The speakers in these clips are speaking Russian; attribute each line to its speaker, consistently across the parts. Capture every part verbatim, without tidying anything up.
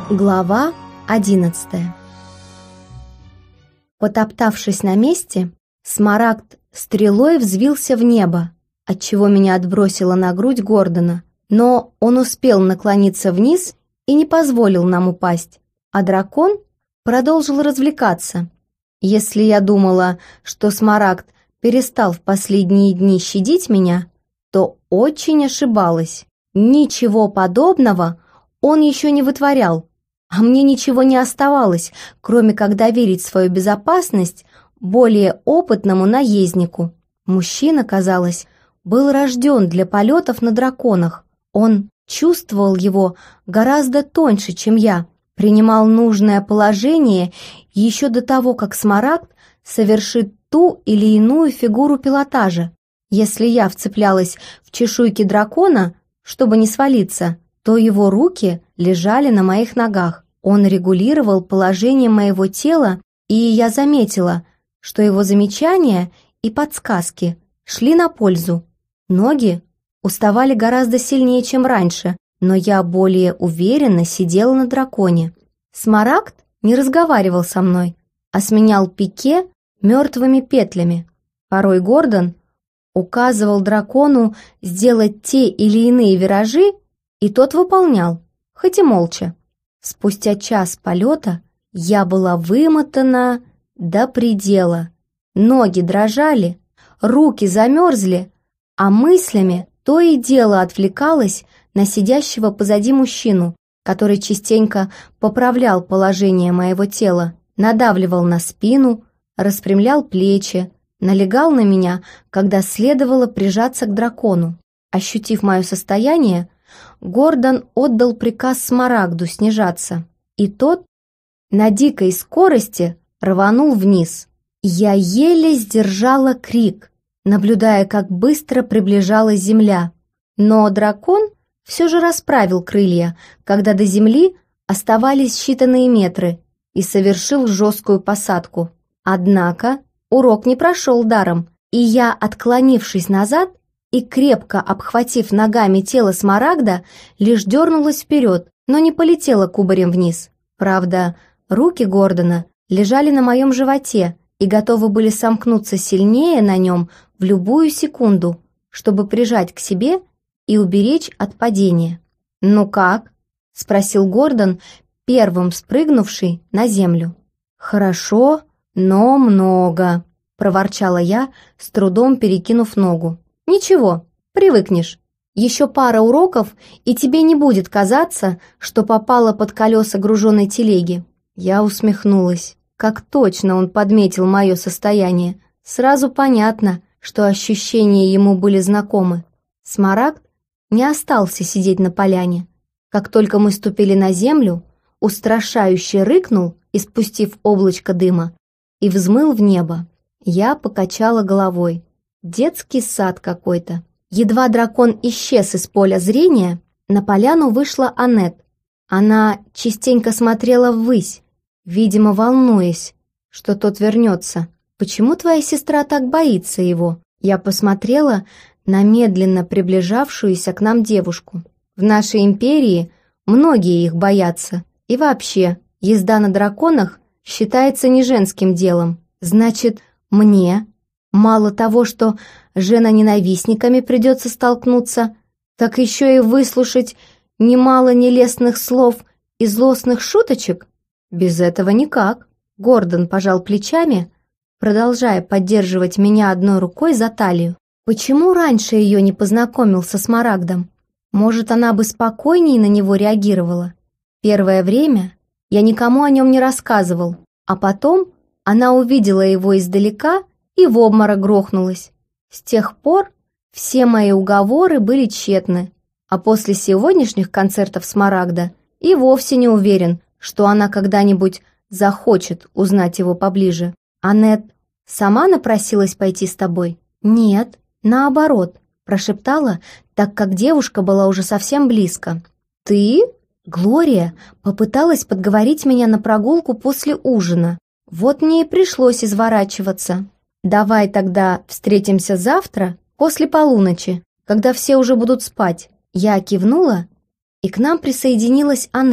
Speaker 1: Глава одиннадцатая. Потоптавшись на месте, Смарагд стрелой взвился в небо, отчего меня отбросило на грудь Гордона, но он успел наклониться вниз и не позволил нам упасть, а дракон продолжил развлекаться. Если я думала, что Смарагд перестал в последние дни щадить меня, то очень ошибалась. Ничего подобного он еще не вытворял, а мне ничего не оставалось, кроме как доверить свою безопасность более опытному наезднику. Мужчина, казалось, был рожден для полетов на драконах. Он чувствовал его гораздо тоньше, чем я, принимал нужное положение еще до того, как Смарагд совершит ту или иную фигуру пилотажа. Если я вцеплялась в чешуйки дракона, чтобы не свалиться, то его руки лежали на моих ногах. Он регулировал положение моего тела, и я заметила, что его замечания и подсказки шли на пользу. Ноги уставали гораздо сильнее, чем раньше, но я более уверенно сидела на драконе. Смарагд не разговаривал со мной, а сменял пике мертвыми петлями. Порой Гордон указывал дракону сделать те или иные виражи, и тот выполнял, хоть и молча. Спустя час полета я была вымотана до предела. Ноги дрожали, руки замерзли, а мыслями то и дело отвлекалась на сидящего позади мужчину, который частенько поправлял положение моего тела, надавливал на спину, распрямлял плечи, налегал на меня, когда следовало прижаться к дракону. Ощутив мое состояние, Гордон отдал приказ Смарагду снижаться, и тот на дикой скорости рванул вниз. Я еле сдержала крик, наблюдая, как быстро приближалась земля. Но дракон все же расправил крылья, когда до земли оставались считанные метры, и совершил жесткую посадку. Однако урок не прошел даром, и я, отклонившись назад и крепко обхватив ногами тело Смарагда, лишь дернулась вперед, но не полетела кубарем вниз. Правда, руки Гордона лежали на моем животе и готовы были сомкнуться сильнее на нем в любую секунду, чтобы прижать к себе и уберечь от падения. «Ну как?» — спросил Гордон, первым спрыгнувший на землю. «Хорошо, но много», — проворчала я, с трудом перекинув ногу. «Ничего, привыкнешь. Еще пара уроков, и тебе не будет казаться, что попала под колеса груженной телеги». Я усмехнулась. Как точно он подметил мое состояние. Сразу понятно, что ощущения ему были знакомы. Смарагд не остался сидеть на поляне. Как только мы ступили на землю, устрашающе рыкнул, испустив облачко дыма, и взмыл в небо. Я покачала головой. Детский сад какой-то. Едва дракон исчез из поля зрения, на поляну вышла Аннет. Она частенько смотрела ввысь, видимо, волнуясь, что тот вернется. «Почему твоя сестра так боится его?» Я посмотрела на медленно приближавшуюся к нам девушку. В нашей империи многие их боятся. И вообще, езда на драконах считается не женским делом. Значит, мне мало того, что женоненавистниками придется столкнуться, так еще и выслушать немало нелестных слов и злостных шуточек? Без этого никак. Гордон пожал плечами, продолжая поддерживать меня одной рукой за талию. Почему раньше ее не познакомил со Смарагдом? Может, она бы спокойнее на него реагировала? Первое время я никому о нем не рассказывал, а потом она увидела его издалека и в обморок грохнулась. С тех пор все мои уговоры были тщетны, а после сегодняшних концертов Смарагда и вовсе не уверен, что она когда-нибудь захочет узнать его поближе. «Аннет сама напросилась пойти с тобой?» «Нет, наоборот», — прошептала, так как девушка была уже совсем близко. «Ты?» Глория попыталась подговорить меня на прогулку после ужина. Вот мне и пришлось изворачиваться. «Давай тогда встретимся завтра после полуночи, когда все уже будут спать». Я кивнула, и к нам присоединилась Аннет.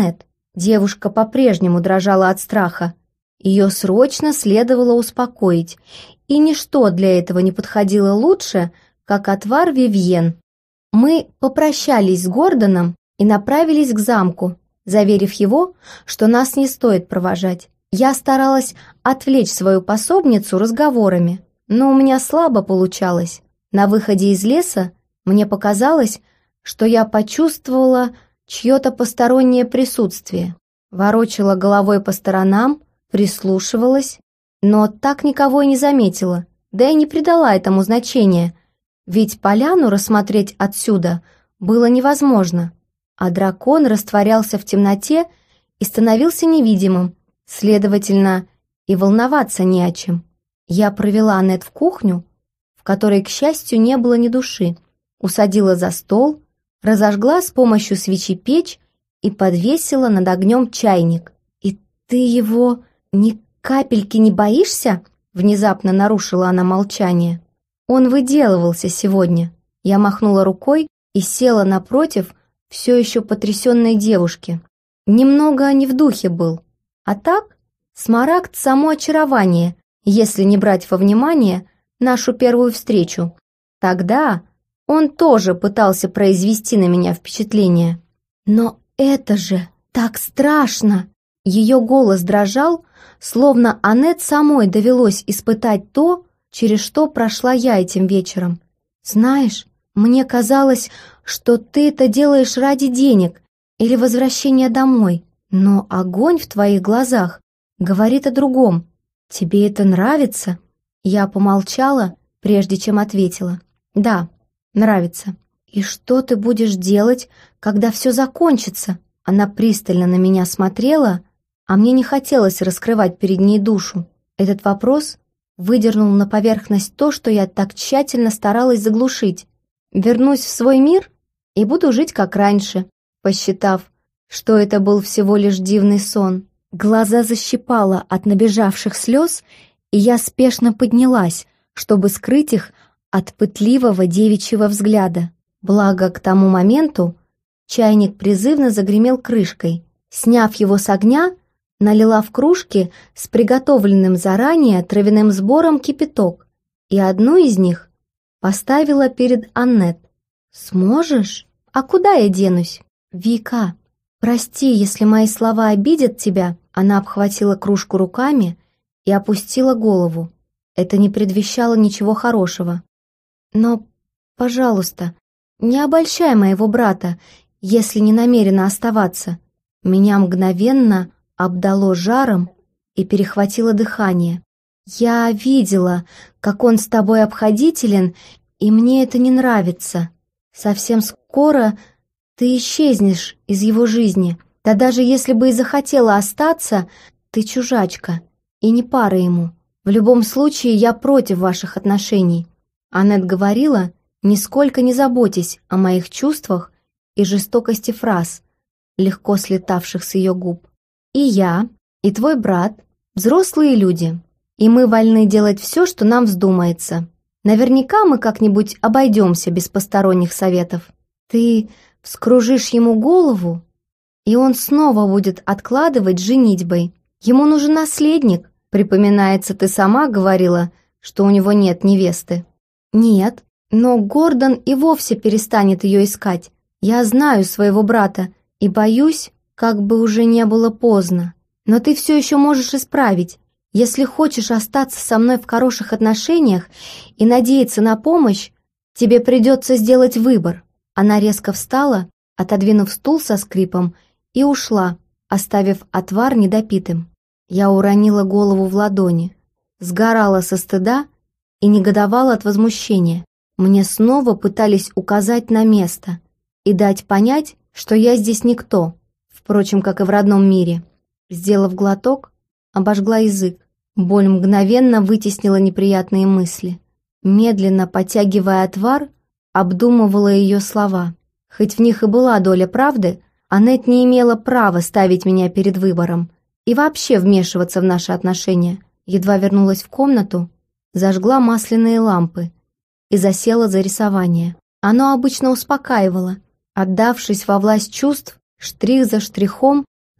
Speaker 1: Девушка по-прежнему дрожала от страха. Ее срочно следовало успокоить, и ничто для этого не подходило лучше, как отвар Вивьен. Мы попрощались с Гордоном и направились к замку, заверив его, что нас не стоит провожать. Я старалась отвлечь свою пособницу разговорами, но у меня слабо получалось. На выходе из леса мне показалось, что я почувствовала чье-то постороннее присутствие. Ворочала головой по сторонам, прислушивалась, но так никого и не заметила, да и не придала этому значения, ведь поляну рассмотреть отсюда было невозможно, а дракон растворялся в темноте и становился невидимым, следовательно, и волноваться не о чем. Я провела Аннет в кухню, в которой, к счастью, не было ни души, усадила за стол, разожгла с помощью свечи печь и подвесила над огнем чайник. «И ты его ни капельки не боишься?» Внезапно нарушила она молчание. «Он выделывался сегодня». Я махнула рукой и села напротив все еще потрясенной девушки. Немного не в духе был. А так, Смарагд — само очарование, если не брать во внимание нашу первую встречу. Тогда он тоже пытался произвести на меня впечатление. Но это же так страшно! Ее голос дрожал, словно Аннет самой довелось испытать то, через что прошла я этим вечером. Знаешь, мне казалось, что ты это делаешь ради денег или возвращения домой, но огонь в твоих глазах говорит о другом. Тебе это нравится? Я помолчала, прежде чем ответила. Да, нравится. И что ты будешь делать, когда все закончится? Она пристально на меня смотрела, а мне не хотелось раскрывать перед ней душу. Этот вопрос выдернул на поверхность то, что я так тщательно старалась заглушить. Вернусь в свой мир и буду жить как раньше, посчитав, что это был всего лишь дивный сон. Глаза защипало от набежавших слез, и я спешно поднялась, чтобы скрыть их от пытливого девичьего взгляда. Благо, к тому моменту чайник призывно загремел крышкой. Сняв его с огня, налила в кружки с приготовленным заранее травяным сбором кипяток, и одну из них поставила перед Аннет. «Сможешь? А куда я денусь?» «Вика, прости, если мои слова обидят тебя». Она обхватила кружку руками и опустила голову. Это не предвещало ничего хорошего. «Но, пожалуйста, не обольщай моего брата, если не намерена оставаться». Меня мгновенно обдало жаром и перехватило дыхание. «Я видела, как он с тобой обходителен, и мне это не нравится. Совсем скоро ты исчезнешь из его жизни. Да даже если бы и захотела остаться, ты чужачка и не пара ему. В любом случае, я против ваших отношений». Аннет говорила, нисколько не заботясь о моих чувствах и жестокости фраз, легко слетавших с ее губ. «И я, и твой брат — взрослые люди, и мы вольны делать все, что нам вздумается. Наверняка мы как-нибудь обойдемся без посторонних советов. Ты вскружишь ему голову, и он снова будет откладывать женитьбой. Ему нужен наследник. Припоминается, ты сама говорила, что у него нет невесты». «Нет, но Гордон и вовсе перестанет ее искать. Я знаю своего брата и боюсь, как бы уже не было поздно. Но ты все еще можешь исправить. Если хочешь остаться со мной в хороших отношениях и надеяться на помощь, тебе придется сделать выбор». Она резко встала, отодвинув стул со скрипом, и ушла, оставив отвар недопитым. Я уронила голову в ладони, сгорала со стыда и негодовала от возмущения. Мне снова пытались указать на место и дать понять, что я здесь никто, впрочем, как и в родном мире. Сделав глоток, обожгла язык. Боль мгновенно вытеснила неприятные мысли. Медленно потягивая отвар, обдумывала ее слова. Хоть в них и была доля правды, Аннет не имела права ставить меня перед выбором и вообще вмешиваться в наши отношения. Едва вернулась в комнату, зажгла масляные лампы и засела за рисование. Оно обычно успокаивало. Отдавшись во власть чувств, штрих за штрихом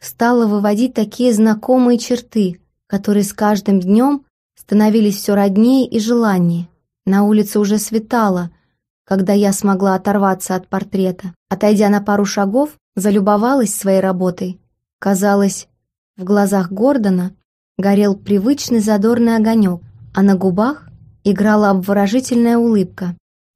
Speaker 1: стала выводить такие знакомые черты, которые с каждым днем становились все роднее и желаннее. На улице уже светало, когда я смогла оторваться от портрета. Отойдя на пару шагов, залюбовалась своей работой. Казалось, в глазах Гордона горел привычный задорный огонек, а на губах играла обворожительная улыбка.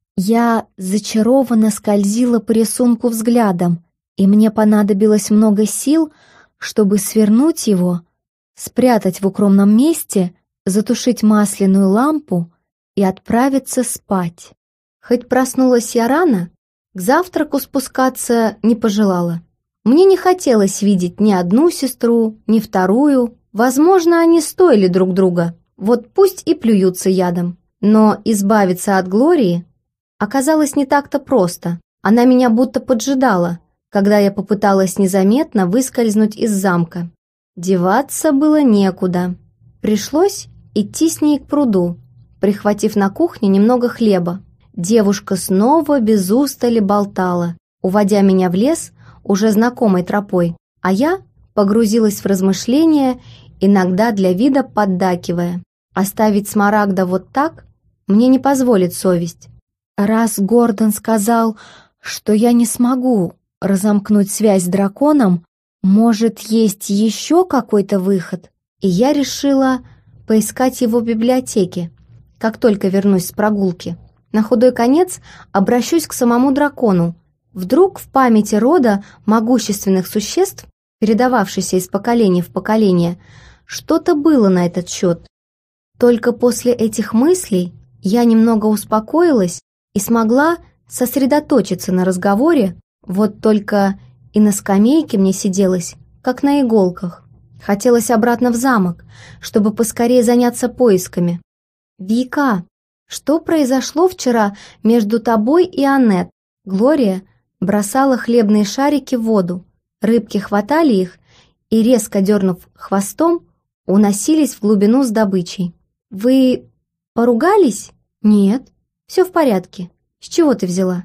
Speaker 1: Я зачарованно скользила по рисунку взглядом, и мне понадобилось много сил, чтобы свернуть его, спрятать в укромном месте, затушить масляную лампу и отправиться спать. Хоть проснулась я рано, к завтраку спускаться не пожелала. Мне не хотелось видеть ни одну сестру, ни вторую. Возможно, они стоили друг друга. Вот пусть и плюются ядом. Но избавиться от Глории оказалось не так-то просто. Она меня будто поджидала, когда я попыталась незаметно выскользнуть из замка. Деваться было некуда. Пришлось идти с ней к пруду, прихватив на кухне немного хлеба. Девушка снова без устали болтала, уводя меня в лес уже знакомой тропой, а я погрузилась в размышления, иногда для вида поддакивая. Оставить Смарагда вот так мне не позволит совесть. Раз Гордон сказал, что я не смогу разомкнуть связь с драконом, может, есть еще какой-то выход, и я решила поискать его в библиотеке, как только вернусь с прогулки. На худой конец обращусь к самому дракону. Вдруг в памяти рода могущественных существ, передававшейся из поколения в поколение, что-то было на этот счет. Только после этих мыслей я немного успокоилась и смогла сосредоточиться на разговоре, вот только и на скамейке мне сиделось, как на иголках. Хотелось обратно в замок, чтобы поскорее заняться поисками. «Вика, что произошло вчера между тобой и Аннет?» Глория бросала хлебные шарики в воду, рыбки хватали их и, резко дернув хвостом, уносились в глубину с добычей. «Вы поругались?» «Нет, все в порядке. С чего ты взяла?»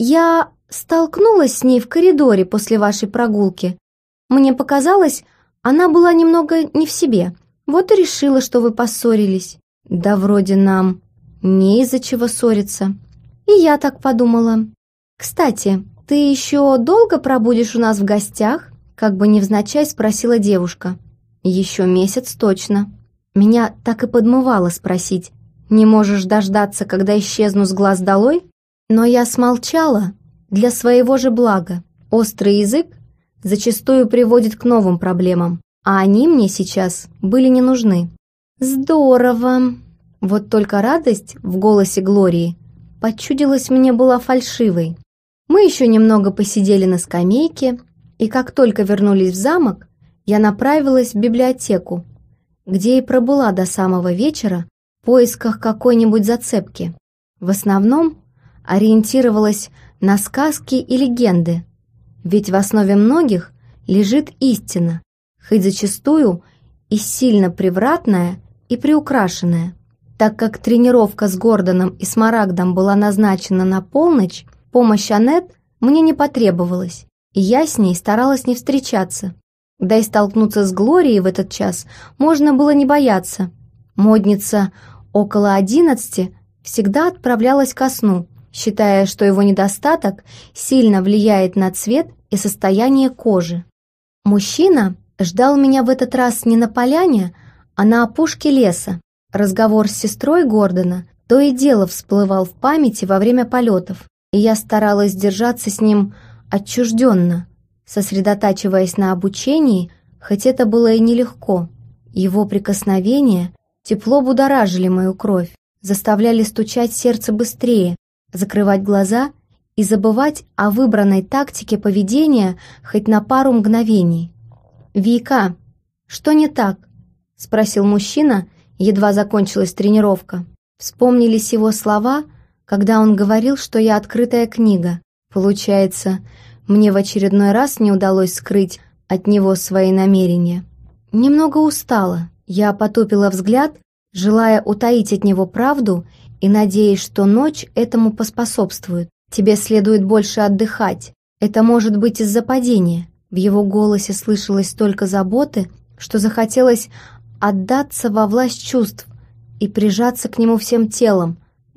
Speaker 1: «Я столкнулась с ней в коридоре после вашей прогулки. Мне показалось, она была немного не в себе. Вот и решила, что вы поссорились». «Да вроде нам не из-за чего ссориться». «И я так подумала. Кстати, ты еще долго пробудешь у нас в гостях?» Как бы невзначай спросила девушка. «Еще месяц точно». Меня так и подмывало спросить: «Не можешь дождаться, когда исчезну с глаз долой?» Но я смолчала для своего же блага. Острый язык зачастую приводит к новым проблемам, а они мне сейчас были не нужны. «Здорово!» Вот только радость в голосе Глории почудилась мне была фальшивой. Мы еще немного посидели на скамейке, и как только вернулись в замок, я направилась в библиотеку, где и пробыла до самого вечера в поисках какой-нибудь зацепки. В основном ориентировалась на сказки и легенды, ведь в основе многих лежит истина, хоть зачастую и сильно превратная и приукрашенная. Так как тренировка с Гордоном и Смарагдом была назначена на полночь, помощь Аннет мне не потребовалась, и я с ней старалась не встречаться. Да и столкнуться с Глорией в этот час можно было не бояться. Модница около одиннадцати всегда отправлялась ко сну, считая, что его недостаток сильно влияет на цвет и состояние кожи. Мужчина ждал меня в этот раз не на поляне, а на опушке леса. Разговор с сестрой Гордона то и дело всплывал в памяти во время полетов, и я старалась держаться с ним отчужденно, сосредотачиваясь на обучении, хоть это было и нелегко. Его прикосновения тепло будоражили мою кровь, заставляли стучать сердце быстрее, закрывать глаза и забывать о выбранной тактике поведения хоть на пару мгновений. «Вика, что не так?» — спросил мужчина, едва закончилась тренировка. Вспомнились его слова, когда он говорил, что я открытая книга. Получается, мне в очередной раз не удалось скрыть от него свои намерения. Немного устала, я потупила взгляд, желая утаить от него правду и надеясь, что ночь этому поспособствует. «Тебе следует больше отдыхать. Это может быть из-за падения. В его голосе слышалось столько заботы, что захотелось отдаться во власть чувств и прижаться к нему всем телом,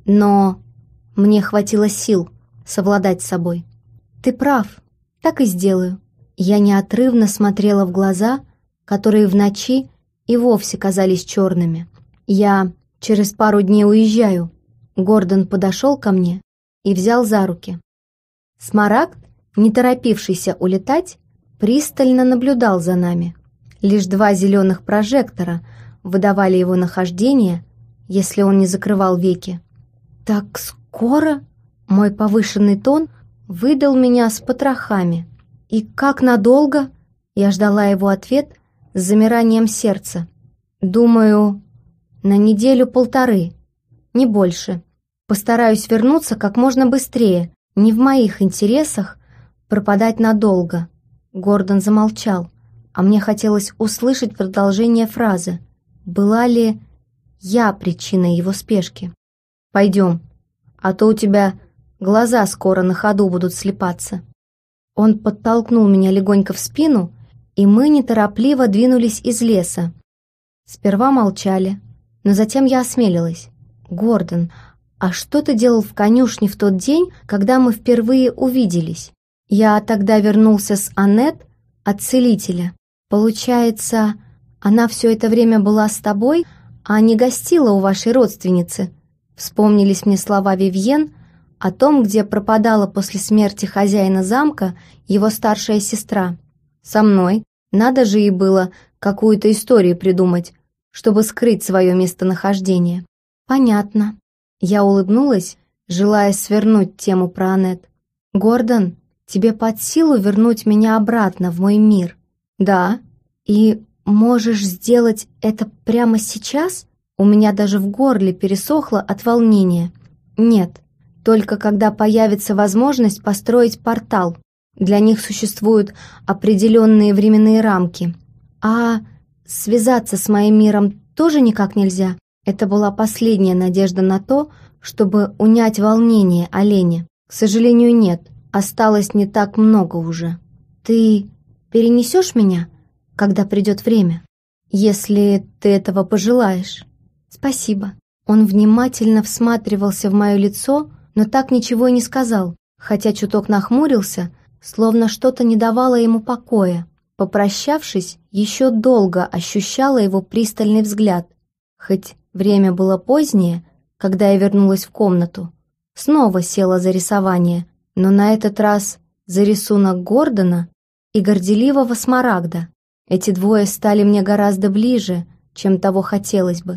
Speaker 1: но мне хватило сил совладать с собой. «Ты прав, так и сделаю». Я неотрывно смотрела в глаза, которые в ночи и вовсе казались черными. «Я через пару дней уезжаю». Гордон подошел ко мне и взял за руки. Смарагд, не торопившийся улетать, пристально наблюдал за нами. Лишь два зеленых прожектора выдавали его нахождение, если он не закрывал веки. «Так скоро?» Мой повышенный тон выдал меня с потрохами. «И как надолго?» Я ждала его ответ с замиранием сердца. «Думаю, на неделю-полторы, не больше. Постараюсь вернуться как можно быстрее. Не в моих интересах пропадать надолго». Гордон замолчал, а мне хотелось услышать продолжение фразы. Была ли я причиной его спешки? «Пойдем, а то у тебя глаза скоро на ходу будут слепаться». Он подтолкнул меня легонько в спину, и мы неторопливо двинулись из леса. Сперва молчали, но затем я осмелилась. «Гордон, а что ты делал в конюшне в тот день, когда мы впервые увиделись? Я тогда вернулся с Аннет от целителя. Получается, она все это время была с тобой, а не гостила у вашей родственницы?» Вспомнились мне слова Вивьен о том, где пропадала после смерти хозяина замка его старшая сестра. «Со мной. Надо же ей было какую-то историю придумать, чтобы скрыть свое местонахождение». «Понятно». Я улыбнулась, желая свернуть тему про Аннет. «Гордон, тебе под силу вернуть меня обратно в мой мир?» «Да». «И можешь сделать это прямо сейчас?» У меня даже в горле пересохло от волнения. «Нет, только когда появится возможность построить портал. Для них существуют определенные временные рамки. А связаться с моим миром тоже никак нельзя?» Это была последняя надежда на то, чтобы унять волнение о Лене. «К сожалению, нет. Осталось не так много уже. Ты перенесешь меня, когда придет время? Если ты этого пожелаешь». «Спасибо». Он внимательно всматривался в мое лицо, но так ничего и не сказал, хотя чуток нахмурился, словно что-то не давало ему покоя. Попрощавшись, еще долго ощущала его пристальный взгляд. Хоть время было позднее, когда я вернулась в комнату, снова села за рисование, но на этот раз за рисунок Гордона и горделивого Смарагда. Эти двое стали мне гораздо ближе, чем того хотелось бы.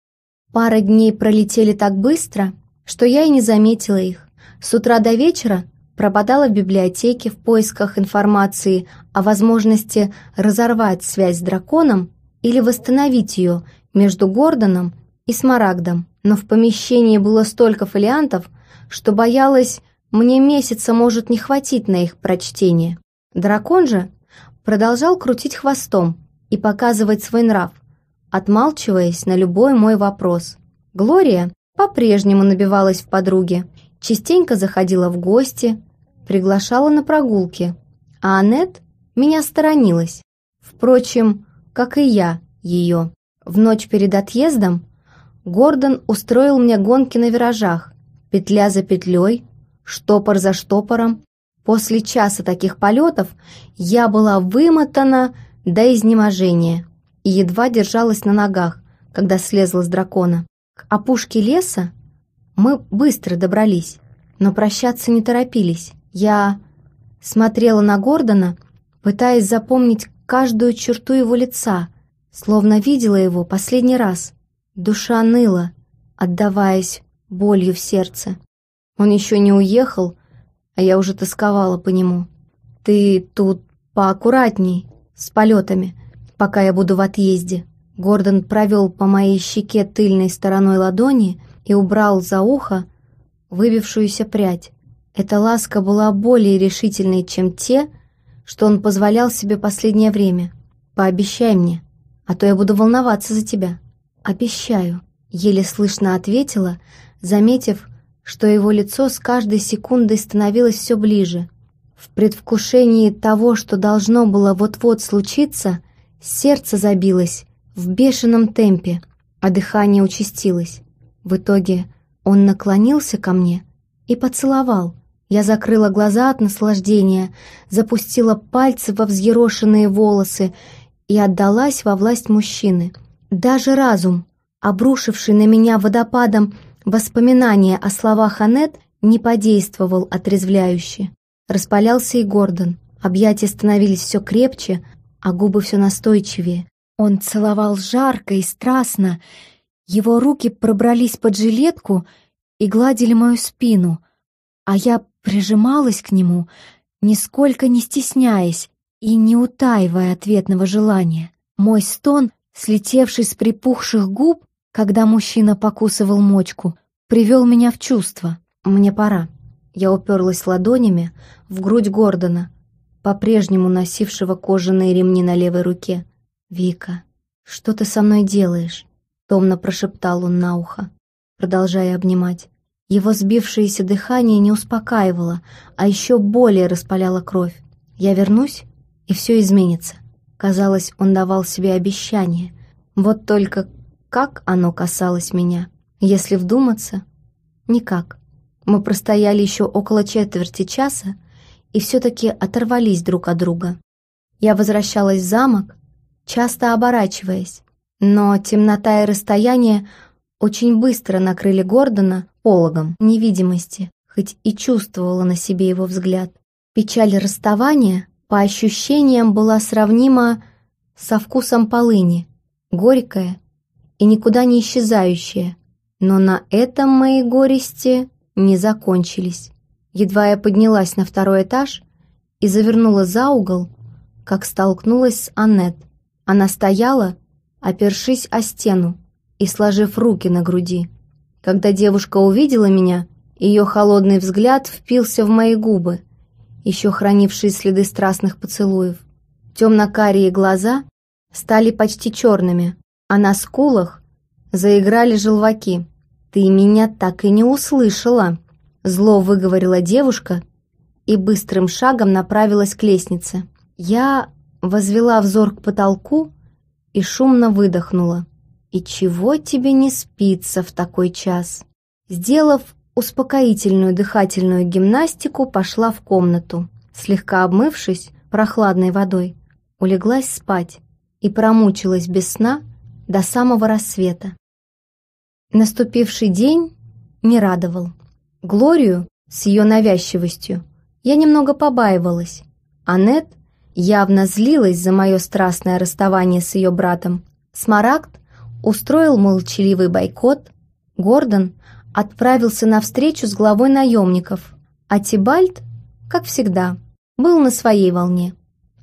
Speaker 1: Пара дней пролетели так быстро, что я и не заметила их. С утра до вечера пропадала в библиотеке в поисках информации о возможности разорвать связь с драконом или восстановить ее между Гордоном и Смарагдом. Но в помещении было столько фолиантов, что боялась, мне месяца может не хватить на их прочтение. Дракон же продолжал крутить хвостом и показывать свой нрав, отмалчиваясь на любой мой вопрос. Глория по-прежнему набивалась в подруги, частенько заходила в гости, приглашала на прогулки, а Аннет меня сторонилась. Впрочем, как и я ее. В ночь перед отъездом Гордон устроил мне гонки на виражах, петля за петлей, штопор за штопором. После часа таких полетов я была вымотана до изнеможения и едва держалась на ногах, когда слезла с дракона. К опушке леса мы быстро добрались, но прощаться не торопились. Я смотрела на Гордона, пытаясь запомнить каждую черту его лица, словно видела его последний раз. Душа ныла, отдаваясь болью в сердце. Он еще не уехал, а я уже тосковала по нему. «Ты тут поаккуратней с полетами, пока я буду в отъезде». Гордон провел по моей щеке тыльной стороной ладони и убрал за ухо выбившуюся прядь. Эта ласка была более решительной, чем те, что он позволял себе последнее время. «Пообещай мне, а то я буду волноваться за тебя». «Обещаю», — еле слышно ответила, заметив, что его лицо с каждой секундой становилось все ближе. В предвкушении того, что должно было вот-вот случиться, сердце забилось в бешеном темпе, а дыхание участилось. В итоге он наклонился ко мне и поцеловал. Я закрыла глаза от наслаждения, запустила пальцы во взъерошенные волосы и отдалась во власть мужчины. Даже разум, обрушивший на меня водопадом воспоминания о словах Аннет, не подействовал отрезвляюще. Распалялся и Гордон. Объятия становились все крепче, а губы все настойчивее. Он целовал жарко и страстно. Его руки пробрались под жилетку и гладили мою спину, а я прижималась к нему, нисколько не стесняясь и не утаивая ответного желания. Мой стон, слетевший с припухших губ, когда мужчина покусывал мочку, привел меня в чувство. Мне пора. Я уперлась ладонями в грудь Гордона, по-прежнему носившего кожаные ремни на левой руке. «Вика, что ты со мной делаешь?» — томно прошептал он на ухо, продолжая обнимать. Его сбившееся дыхание не успокаивало, а еще более распаляло кровь. «Я вернусь, и все изменится». Казалось, он давал себе обещание. Вот только как оно касалось меня? Если вдуматься, никак. Мы простояли еще около четверти часа и все-таки оторвались друг от друга. Я возвращалась в замок, часто оборачиваясь, но темнота и расстояние очень быстро накрыли Гордона пологом невидимости, хоть и чувствовала на себе его взгляд. Печаль расставания, по ощущениям, была сравнима со вкусом полыни, горькая и никуда не исчезающая, но на этом мои горести не закончились. Едва я поднялась на второй этаж и завернула за угол, как столкнулась с Аннет. Она стояла, опершись о стену и сложив руки на груди. Когда девушка увидела меня, ее холодный взгляд впился в мои губы, еще хранившие следы страстных поцелуев. Темно-карие глаза стали почти черными, а на скулах заиграли желваки. «Ты меня так и не услышала», — зло выговорила девушка и быстрым шагом направилась к лестнице. Я возвела взор к потолку и шумно выдохнула. «И чего тебе не спится в такой час?» Сделав успокоительную дыхательную гимнастику, пошла в комнату. Слегка обмывшись прохладной водой, улеглась спать и промучилась без сна до самого рассвета. Наступивший день не радовал. Глорию с ее навязчивостью я немного побаивалась. Аннет явно злилась за мое страстное расставание с ее братом. Смарагд устроил молчаливый бойкот. Гордон отправился на встречу с главой наемников, а Тибальт, как всегда, был на своей волне.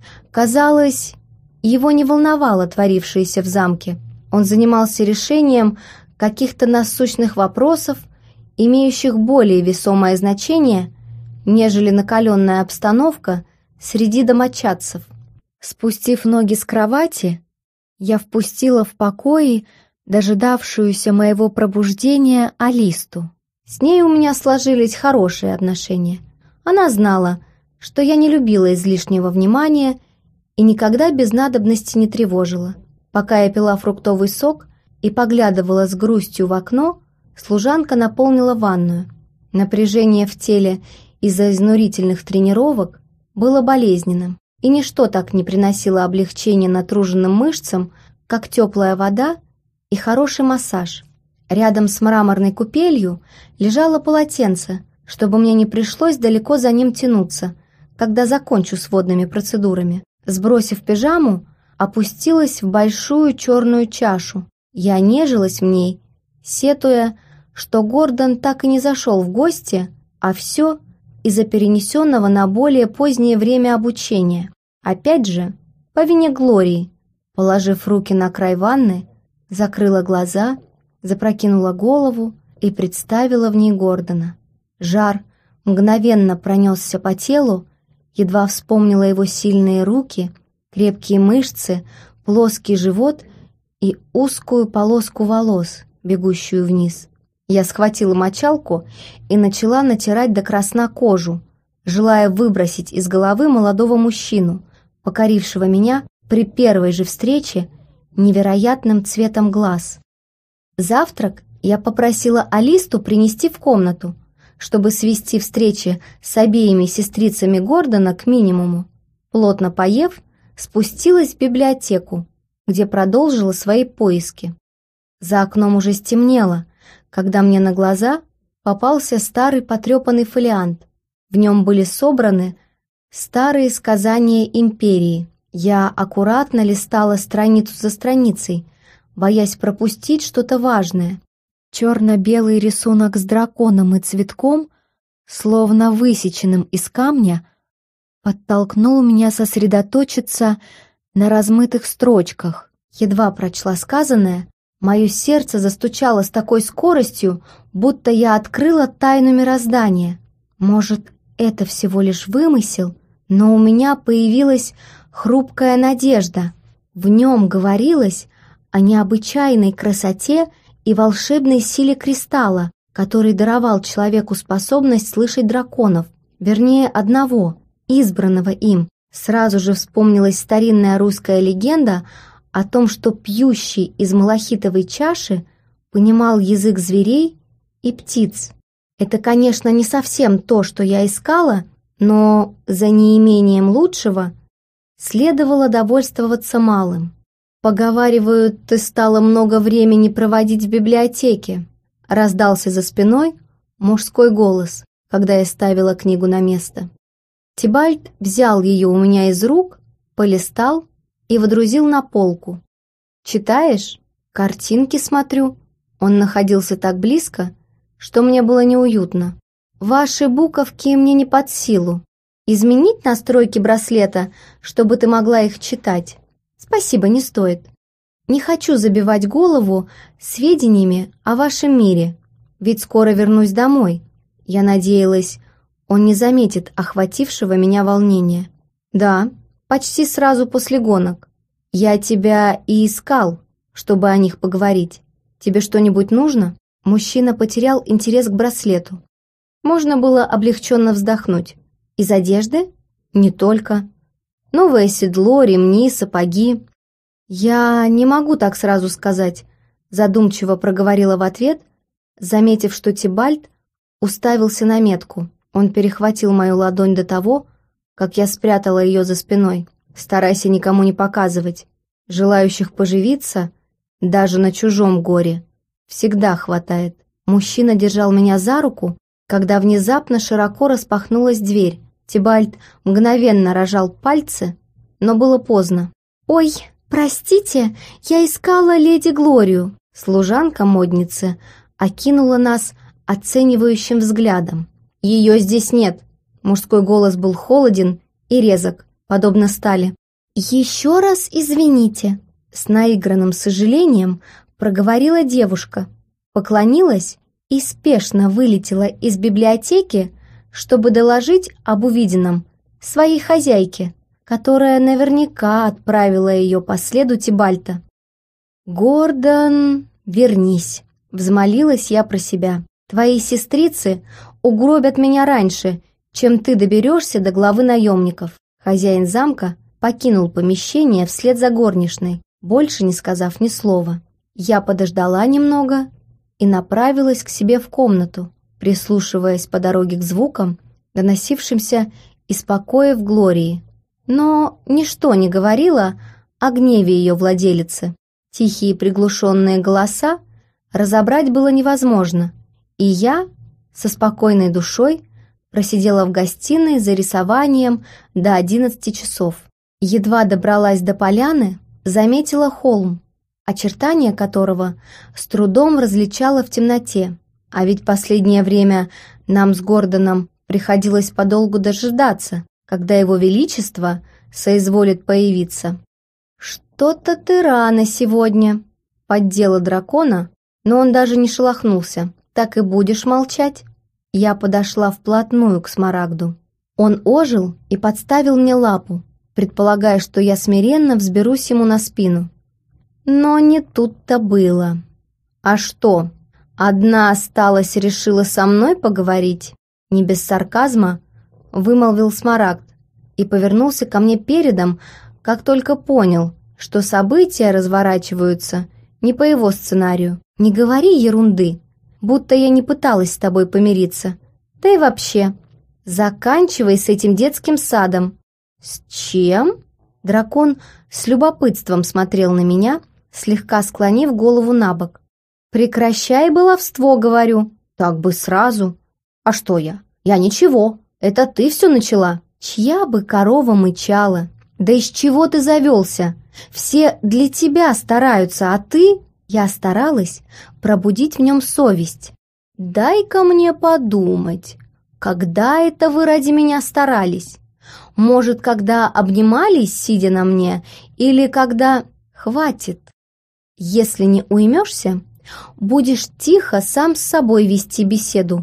Speaker 1: Казалось, его не волновало творившееся в замке. Он занимался решением каких-то насущных вопросов, имеющих более весомое значение, нежели накаленная обстановка среди домочадцев. Спустив ноги с кровати, я впустила в покои дожидавшуюся моего пробуждения Алисту. С ней у меня сложились хорошие отношения. Она знала, что я не любила излишнего внимания и никогда без надобности не тревожила. Пока я пила фруктовый сок и поглядывала с грустью в окно, служанка наполнила ванную. Напряжение в теле из-за изнурительных тренировок было болезненным, и ничто так не приносило облегчения натруженным мышцам, как теплая вода и хороший массаж. Рядом с мраморной купелью лежало полотенце, чтобы мне не пришлось далеко за ним тянуться, когда закончу с водными процедурами. Сбросив пижаму, опустилась в большую черную чашу. Я нежилась в ней, сетуя, что Гордон так и не зашел в гости, а все из-за перенесенного на более позднее время обучения. Опять же, по вине Глории. Положив руки на край ванны, закрыла глаза, запрокинула голову и представила в ней Гордона. Жар мгновенно пронесся по телу, едва вспомнила его сильные руки, крепкие мышцы, плоский живот и узкую полоску волос, бегущую вниз. Я схватила мочалку и начала натирать до красна кожу, желая выбросить из головы молодого мужчину, покорившего меня при первой же встрече невероятным цветом глаз. Завтрак я попросила Алисту принести в комнату, чтобы свести встречи с обеими сестрицами Гордона к минимуму. Плотно поев, спустилась в библиотеку, где продолжила свои поиски. За окном уже стемнело, когда мне на глаза попался старый потрепанный фолиант. В нем были собраны старые сказания империи. Я аккуратно листала страницу за страницей, боясь пропустить что-то важное. Черно-белый рисунок с драконом и цветком, словно высеченным из камня, подтолкнул меня сосредоточиться на размытых строчках. Едва прочла сказанное, мое сердце застучало с такой скоростью, будто я открыла тайну мироздания. Может, это всего лишь вымысел, но у меня появилась хрупкая надежда. В нем говорилось о необычайной красоте и волшебной силе кристалла, который даровал человеку способность слышать драконов, вернее, одного, избранного им. Сразу же вспомнилась старинная русская легенда о том, что пьющий из малахитовой чаши понимал язык зверей и птиц. Это, конечно, не совсем то, что я искала, но за неимением лучшего следовало довольствоваться малым. «Поговаривают, ты стала много времени проводить в библиотеке», раздался за спиной мужской голос, когда я ставила книгу на место. Тибальт взял ее у меня из рук, полистал и водрузил на полку. «Читаешь? Картинки смотрю». Он находился так близко, что мне было неуютно. «Ваши буковки мне не под силу. Изменить настройки браслета, чтобы ты могла их читать? Спасибо, не стоит. Не хочу забивать голову сведениями о вашем мире, ведь скоро вернусь домой». Я надеялась, он не заметит охватившего меня волнения. «Да, почти сразу после гонок. Я тебя и искал, чтобы о них поговорить. Тебе что-нибудь нужно?» Мужчина потерял интерес к браслету. Можно было облегченно вздохнуть. «Из одежды? Не только. Новое седло, ремни, сапоги». «Я не могу так сразу сказать», задумчиво проговорила в ответ, заметив, что Тибальт уставился на метку. Он перехватил мою ладонь до того, как я спрятала ее за спиной. «Старайся никому не показывать. Желающих поживиться, даже на чужом горе, всегда хватает». Мужчина держал меня за руку, когда внезапно широко распахнулась дверь. Тибальт мгновенно разжал пальцы, но было поздно. «Ой, простите, я искала леди Глорию». Служанка модницы окинула нас оценивающим взглядом. «Ее здесь нет». Мужской голос был холоден и резок, подобно стали. «Еще раз извините», — с наигранным сожалением проговорила девушка, поклонилась и спешно вылетела из библиотеки, чтобы доложить об увиденном своей хозяйке, которая наверняка отправила ее по следу Тибальта. «Гордон, вернись», — взмолилась я про себя. «Твои сестрицы угробят меня раньше, чем ты доберешься до главы наемников». Хозяин замка покинул помещение вслед за горничной, больше не сказав ни слова. Я подождала немного и направилась к себе в комнату, прислушиваясь по дороге к звукам, доносившимся из покоев Глории. Но ничто не говорило о гневе ее владелицы. Тихие приглушенные голоса разобрать было невозможно, и я со спокойной душой просидела в гостиной за рисованием до одиннадцати часов. Едва добралась до поляны, заметила холм, очертания которого с трудом различала в темноте. А ведь последнее время нам с Гордоном приходилось подолгу дожидаться, когда его величество соизволит появиться. «Что-то ты рано сегодня», — поддела дракона, но он даже не шелохнулся. «Так и будешь молчать?» Я подошла вплотную к Смарагду. Он ожил и подставил мне лапу, предполагая, что я смиренно взберусь ему на спину. Но не тут-то было. «А что, одна осталась, решила со мной поговорить?» Не без сарказма — вымолвил Смарагд и повернулся ко мне передом, как только понял, что события разворачиваются не по его сценарию. «Не говори ерунды, будто я не пыталась с тобой помириться. Да и вообще, заканчивай с этим детским садом». «С чем?» Дракон с любопытством смотрел на меня, слегка склонив голову на бок. «Прекращай баловство, говорю». «Так бы сразу». «А что я? Я ничего. Это ты все начала». «Чья бы корова мычала? Да из чего ты завелся? Все для тебя стараются, а ты...» Я старалась пробудить в нем совесть. «Дай-ка мне подумать, когда это вы ради меня старались? Может, когда обнимались, сидя на мне, или когда...» «Хватит. Если не уймешься, будешь тихо сам с собой вести беседу».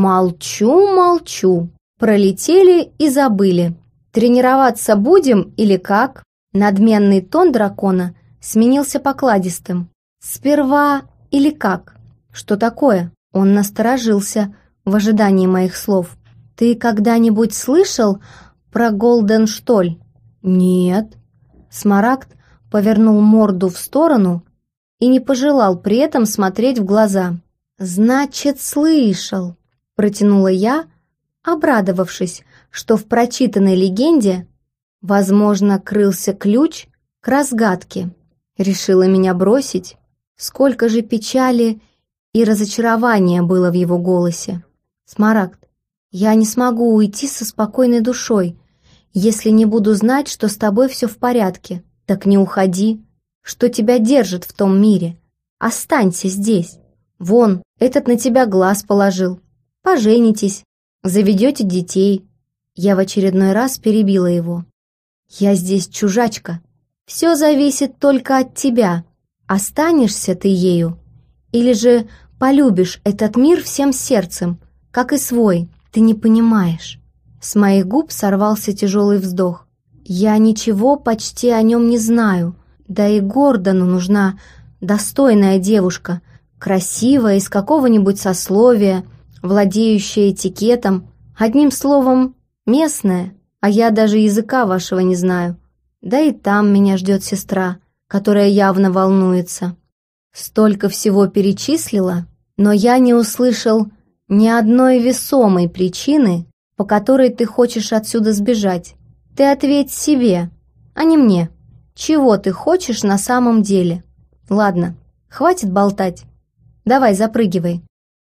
Speaker 1: «Молчу, молчу. Пролетели и забыли. Тренироваться будем или как?» Надменный тон дракона сменился покладистым. «Сперва или как? Что такое?» Он насторожился в ожидании моих слов. «Ты когда-нибудь слышал про Голденштоль?» «Нет». Смарагд повернул морду в сторону и не пожелал при этом смотреть в глаза. «Значит, слышал», — протянула я, обрадовавшись, что в прочитанной легенде, возможно, крылся ключ к разгадке. Решила меня бросить. Сколько же печали и разочарования было в его голосе. «Смарагд, я не смогу уйти со спокойной душой, если не буду знать, что с тобой все в порядке. Так не уходи. Что тебя держит в том мире? Останься здесь. Вон, этот на тебя глаз положил. Поженитесь, заведете детей». Я в очередной раз перебила его. «Я здесь чужачка. Все зависит только от тебя. Останешься ты ею, или же полюбишь этот мир всем сердцем, как и свой, ты не понимаешь». С моих губ сорвался тяжелый вздох. «Я ничего почти о нем не знаю, да и Гордону нужна достойная девушка, красивая, из какого-нибудь сословия, владеющая этикетом, одним словом, местная, а я даже языка вашего не знаю. Да и там меня ждет сестра, которая явно волнуется». Столько всего перечислила, но я не услышал ни одной весомой причины, по которой ты хочешь отсюда сбежать. Ты ответь себе, а не мне. Чего ты хочешь на самом деле? Ладно, хватит болтать. Давай, запрыгивай.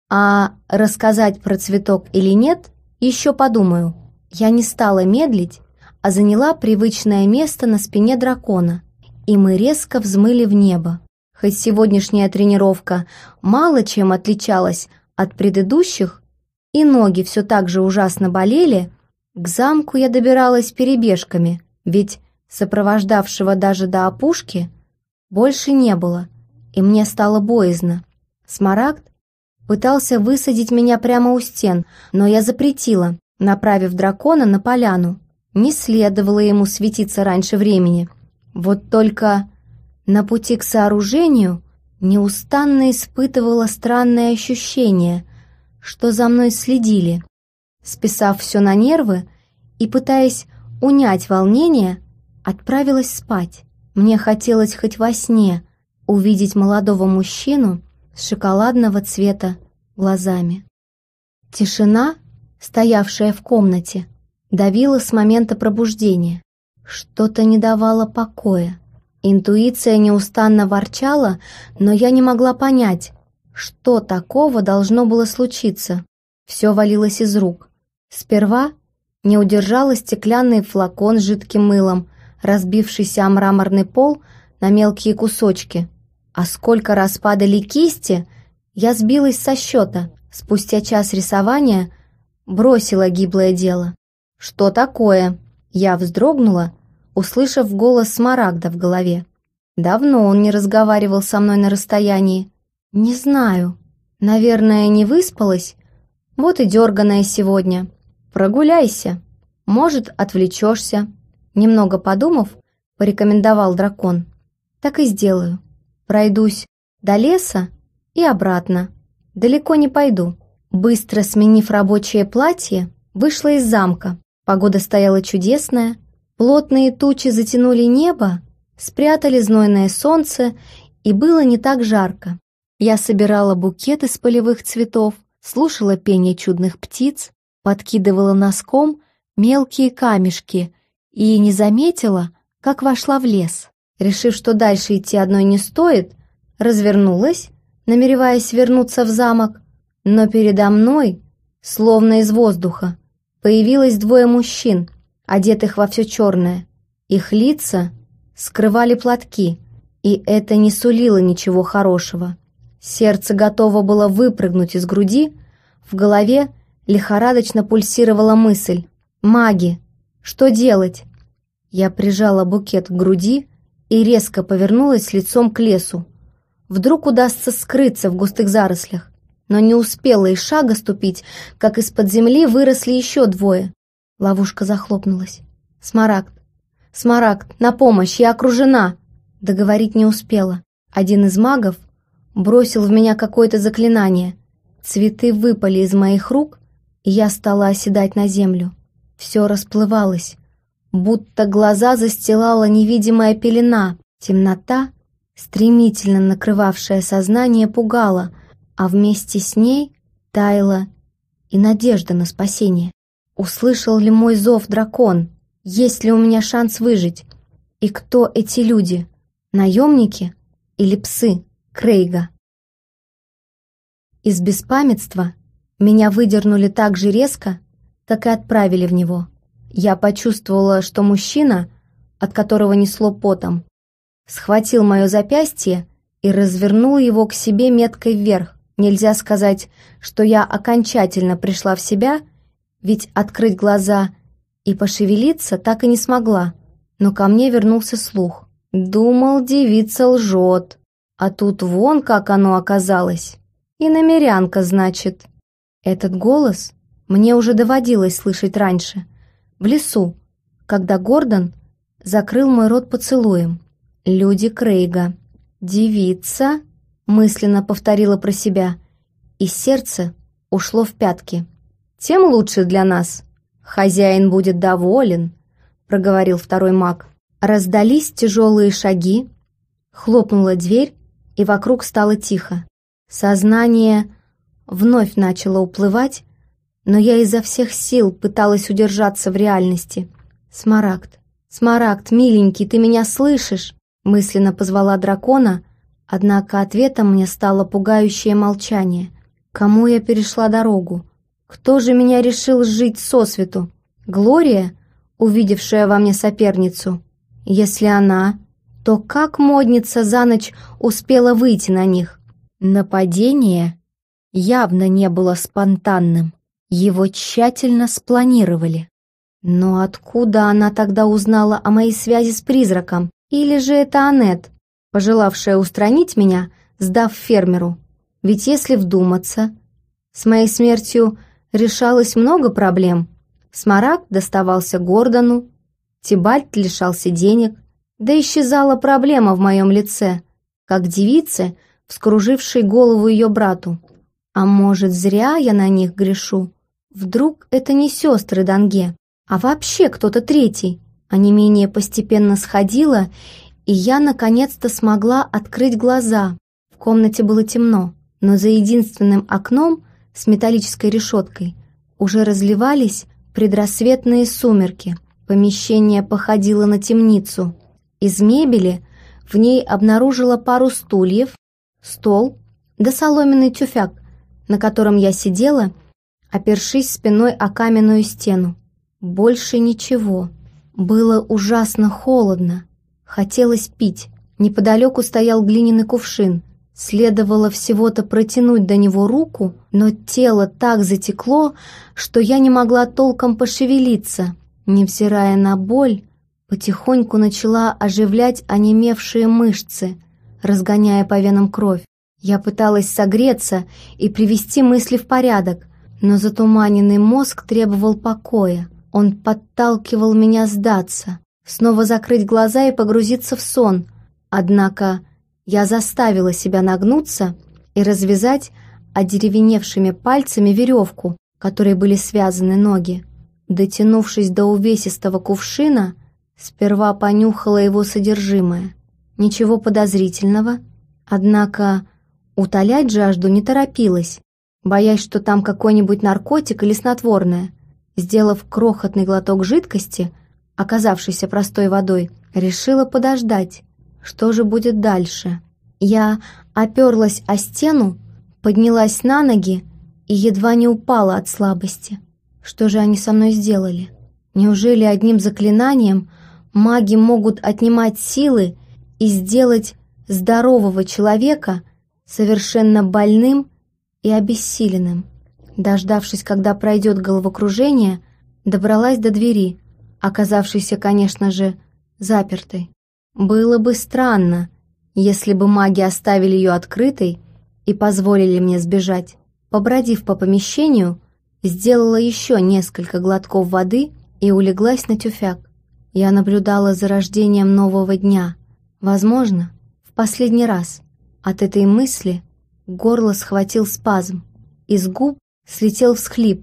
Speaker 1: А рассказать про цветок или нет, еще подумаю». Я не стала медлить, а заняла привычное место на спине дракона, и мы резко взмыли в небо. Хоть сегодняшняя тренировка мало чем отличалась от предыдущих, и ноги все так же ужасно болели, к замку я добиралась перебежками, ведь сопровождавшего даже до опушки больше не было, и мне стало боязно. Смарагд пытался высадить меня прямо у стен, но я запретила, направив дракона на поляну. Не следовало ему светиться раньше времени. Вот только на пути к сооружению неустанно испытывала странное ощущение, что за мной следили. Списав все на нервы и пытаясь унять волнение, отправилась спать. Мне хотелось хоть во сне увидеть молодого мужчину с шоколадного цвета глазами. Тишина, стоявшая в комнате, давила с момента пробуждения. Что-то не давало покоя. Интуиция неустанно ворчала, но я не могла понять, что такого должно было случиться. Все валилось из рук. Сперва не удержала стеклянный флакон с жидким мылом, разбившийся о мраморный пол на мелкие кусочки. А сколько раз падали кисти, я сбилась со счета. Спустя час рисования бросила гиблое дело. «Что такое?» Я вздрогнула, услышав голос Смарагда в голове. Давно он не разговаривал со мной на расстоянии. «Не знаю. Наверное, не выспалась. Вот и дерганая сегодня. Прогуляйся. Может, отвлечешься». Немного подумав, порекомендовал дракон. «Так и сделаю. Пройдусь до леса и обратно. Далеко не пойду». Быстро сменив рабочее платье, вышла из замка. Погода стояла чудесная, плотные тучи затянули небо, спрятали знойное солнце, и было не так жарко. Я собирала букет из полевых цветов, слушала пение чудных птиц, подкидывала носком мелкие камешки и не заметила, как вошла в лес. Решив, что дальше идти одной не стоит, развернулась, намереваясь вернуться в замок, но передо мной, словно из воздуха, появилось двое мужчин, одетых во все черное. Их лица скрывали платки, и это не сулило ничего хорошего. Сердце готово было выпрыгнуть из груди, в голове лихорадочно пульсировала мысль: «Маги! Что делать?» Я прижала букет к груди и резко повернулась лицом к лесу. Вдруг удастся скрыться в густых зарослях, но не успела и шага ступить, как из-под земли выросли еще двое. Ловушка захлопнулась. «Смарагд! Смарагд! На помощь! Я окружена!» Договорить не успела. Один из магов бросил в меня какое-то заклинание. Цветы выпали из моих рук, и я стала оседать на землю. Все расплывалось, будто глаза застилала невидимая пелена. Темнота, стремительно накрывавшая сознание, пугала, а вместе с ней таяла и надежда на спасение. Услышал ли мой зов дракон? Есть ли у меня шанс выжить? И кто эти люди? Наемники или псы Крейга? Из беспамятства меня выдернули так же резко, как и отправили в него. Я почувствовала, что мужчина, от которого несло потом, схватил мое запястье и развернул его к себе меткой вверх. Нельзя сказать, что я окончательно пришла в себя, ведь открыть глаза и пошевелиться так и не смогла. Но ко мне вернулся слух. Думал, девица лжет, а тут вон как оно оказалось. Иномерянка, значит. Этот голос мне уже доводилось слышать раньше, в лесу, когда Гордон закрыл мой рот поцелуем. «Люди Крейга. Девица», — мысленно повторила про себя, и сердце ушло в пятки. «Тем лучше для нас. Хозяин будет доволен», — проговорил второй маг. Раздались тяжелые шаги, хлопнула дверь, и вокруг стало тихо. Сознание вновь начало уплывать, но я изо всех сил пыталась удержаться в реальности. «Смарагд, Смарагд, миленький, ты меня слышишь?» Мысленно позвала дракона, однако ответом мне стало пугающее молчание. Кому я перешла дорогу? Кто же меня решил сжить сосвету? Глория, увидевшая во мне соперницу? Если она, то как модница за ночь успела выйти на них? Нападение явно не было спонтанным. Его тщательно спланировали. Но откуда она тогда узнала о моей связи с призраком? Или же это Аннет, пожелавшая устранить меня, сдав фермеру? Ведь если вдуматься, с моей смертью решалось много проблем. Смарагд доставался Гордону, Тибальт лишался денег, да исчезала проблема в моем лице, как девице, вскружившей голову ее брату. А может, зря я на них грешу? Вдруг это не сестры Данге, а вообще кто-то третий? Онемение постепенно сходило, и я наконец-то смогла открыть глаза. В комнате было темно, но за единственным окном с металлической решеткой уже разливались предрассветные сумерки. Помещение походило на темницу. Из мебели в ней обнаружила пару стульев, стол да соломенный тюфяк, на котором я сидела, опершись спиной о каменную стену. Больше ничего. Было ужасно холодно. Хотелось пить. Неподалеку стоял глиняный кувшин. Следовало всего-то протянуть до него руку, но тело так затекло, что я не могла толком пошевелиться. Невзирая на боль, потихоньку начала оживлять онемевшие мышцы, разгоняя по венам кровь. Я пыталась согреться и привести мысли в порядок, но затуманенный мозг требовал покоя. Он подталкивал меня сдаться, снова закрыть глаза и погрузиться в сон. Однако я заставила себя нагнуться и развязать одеревеневшими пальцами веревку, которой были связаны ноги. Дотянувшись до увесистого кувшина, сперва понюхала его содержимое. Ничего подозрительного, однако утолять жажду не торопилась, боясь, что там какой-нибудь наркотик или снотворное. Сделав крохотный глоток жидкости, оказавшейся простой водой, решила подождать, что же будет дальше. Я оперлась о стену, поднялась на ноги и едва не упала от слабости. Что же они со мной сделали? Неужели одним заклинанием маги могут отнимать силы и сделать здорового человека совершенно больным и обессиленным? Дождавшись, когда пройдет головокружение, добралась до двери, оказавшейся, конечно же, запертой. Было бы странно, если бы маги оставили ее открытой и позволили мне сбежать. Побродив по помещению, сделала еще несколько глотков воды и улеглась на тюфяк. Я наблюдала за рождением нового дня. Возможно, в последний раз. От этой мысли горло схватил спазм. Из губ слетел всхлип,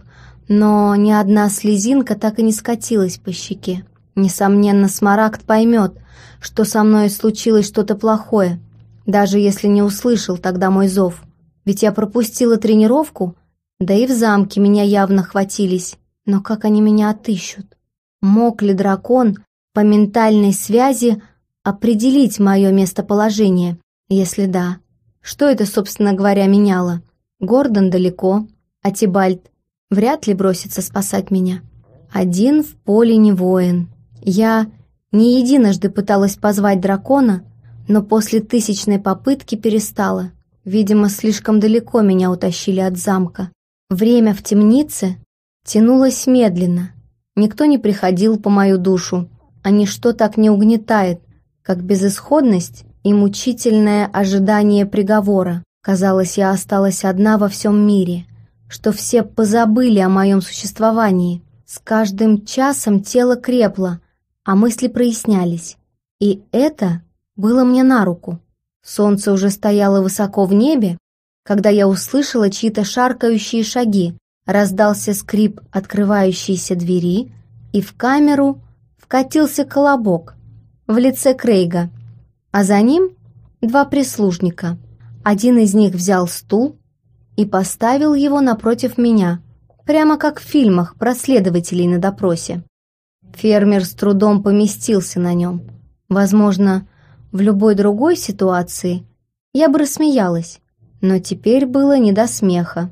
Speaker 1: но ни одна слезинка так и не скатилась по щеке. Несомненно, Смарагд поймет, что со мной случилось что-то плохое, даже если не услышал тогда мой зов. Ведь я пропустила тренировку, да и в замке меня явно хватились. Но как они меня отыщут? Мог ли дракон по ментальной связи определить мое местоположение? Если да, что это, собственно говоря, меняло? Гордон далеко, а Тибальт вряд ли бросится спасать меня. Один в поле не воин. Я не единожды пыталась позвать дракона, но после тысячной попытки перестала. Видимо, слишком далеко меня утащили от замка. Время в темнице тянулось медленно. Никто не приходил по мою душу, а ничто так не угнетает, как безысходность и мучительное ожидание приговора. Казалось, я осталась одна во всем мире, что все позабыли о моем существовании. С каждым часом тело крепло, а мысли прояснялись. И это было мне на руку. Солнце уже стояло высоко в небе, когда я услышала чьи-то шаркающие шаги, раздался скрип открывающейся двери, и в камеру вкатился колобок в лице Крейга, а за ним два прислужника. Один из них взял стул и поставил его напротив меня, прямо как в фильмах про следователей на допросе. Фермер с трудом поместился на нем. Возможно, в любой другой ситуации я бы рассмеялась, но теперь было не до смеха.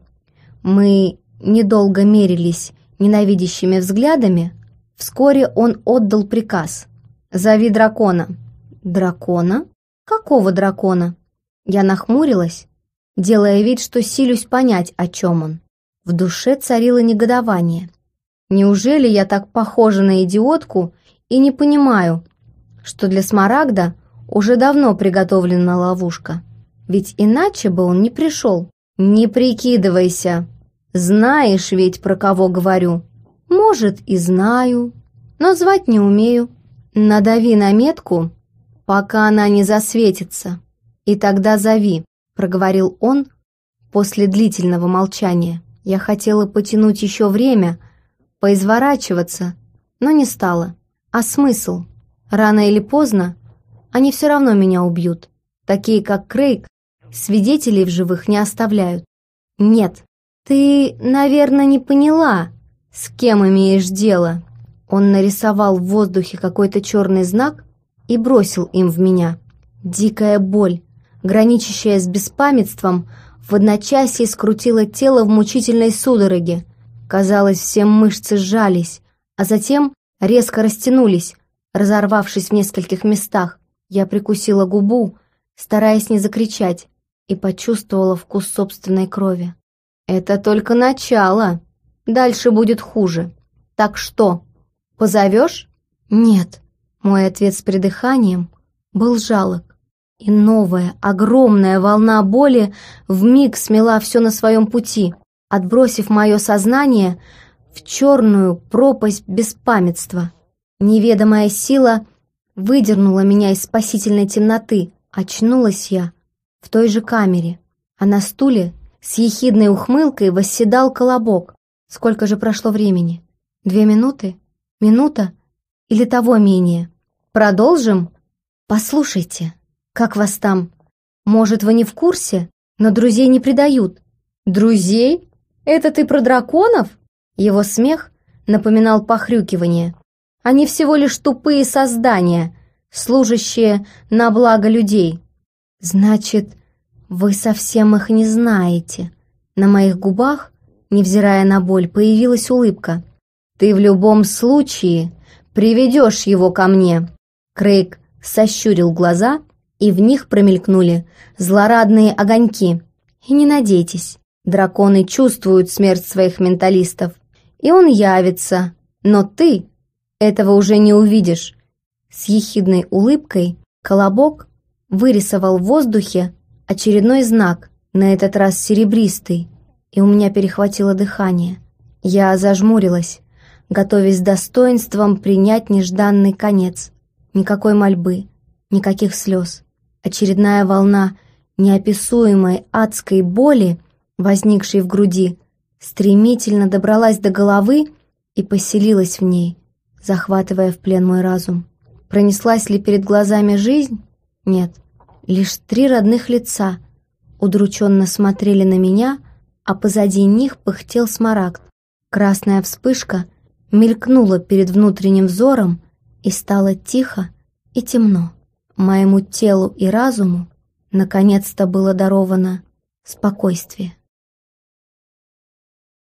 Speaker 1: Мы недолго мерились ненавидящими взглядами. Вскоре он отдал приказ: «Зови дракона». «Дракона? Какого дракона?» Я нахмурилась, делая вид, что силюсь понять, о чем он. В душе царило негодование. Неужели я так похожа на идиотку и не понимаю, что для Смарагда уже давно приготовлена ловушка? Ведь иначе бы он не пришел. «Не прикидывайся. Знаешь ведь, про кого говорю». «Может, и знаю, но звать не умею». «Надави на метку, пока она не засветится, и тогда зови», — проговорил он после длительного молчания. Я хотела потянуть еще время, поизворачиваться, но не стала. А смысл? Рано или поздно они все равно меня убьют. Такие, как Крейг, свидетелей в живых не оставляют. «Нет, ты, наверное, не поняла, с кем имеешь дело». Он нарисовал в воздухе какой-то черный знак и бросил им в меня. Дикая боль, граничащая с беспамятством, в одночасье скрутила тело в мучительной судороге. Казалось, все мышцы сжались, а затем резко растянулись, разорвавшись в нескольких местах. Я прикусила губу, стараясь не закричать, и почувствовала вкус собственной крови. «Это только начало. Дальше будет хуже. Так что, позовешь?» «Нет». Мой ответ с придыханием был жалок. И новая, огромная волна боли вмиг смела все на своем пути, отбросив мое сознание в черную пропасть беспамятства. Неведомая сила выдернула меня из спасительной темноты. Очнулась я в той же камере, а на стуле с ехидной ухмылкой восседал колобок. Сколько же прошло времени? Две минуты? Минута? Или того менее? Продолжим? Послушайте, как вас там? Может, вы не в курсе, но друзей не предают. Друзей? Это ты про драконов? Его смех напоминал похрюкивание. Они всего лишь тупые создания, служащие на благо людей. Значит, вы совсем их не знаете. На моих губах, невзирая на боль, появилась улыбка. Ты в любом случае приведешь его ко мне. Крейг сощурил глаза, и в них промелькнули злорадные огоньки. И не надейтесь, драконы чувствуют смерть своих менталистов. И он явится, но ты этого уже не увидишь. С ехидной улыбкой Колобок вырисовал в воздухе очередной знак, на этот раз серебристый, и у меня перехватило дыхание. Я зажмурилась, готовясь с достоинством принять нежданный конец. Никакой мольбы, никаких слез. Очередная волна неописуемой адской боли, возникшей в груди, стремительно добралась до головы и поселилась в ней, захватывая в плен мой разум. Пронеслась ли перед глазами жизнь? Нет, лишь три родных лица удрученно смотрели на меня, а позади них пыхтел Смарагд. Красная вспышка мелькнула перед внутренним взором, и стало тихо и темно. Моему телу и разуму наконец-то было даровано спокойствие.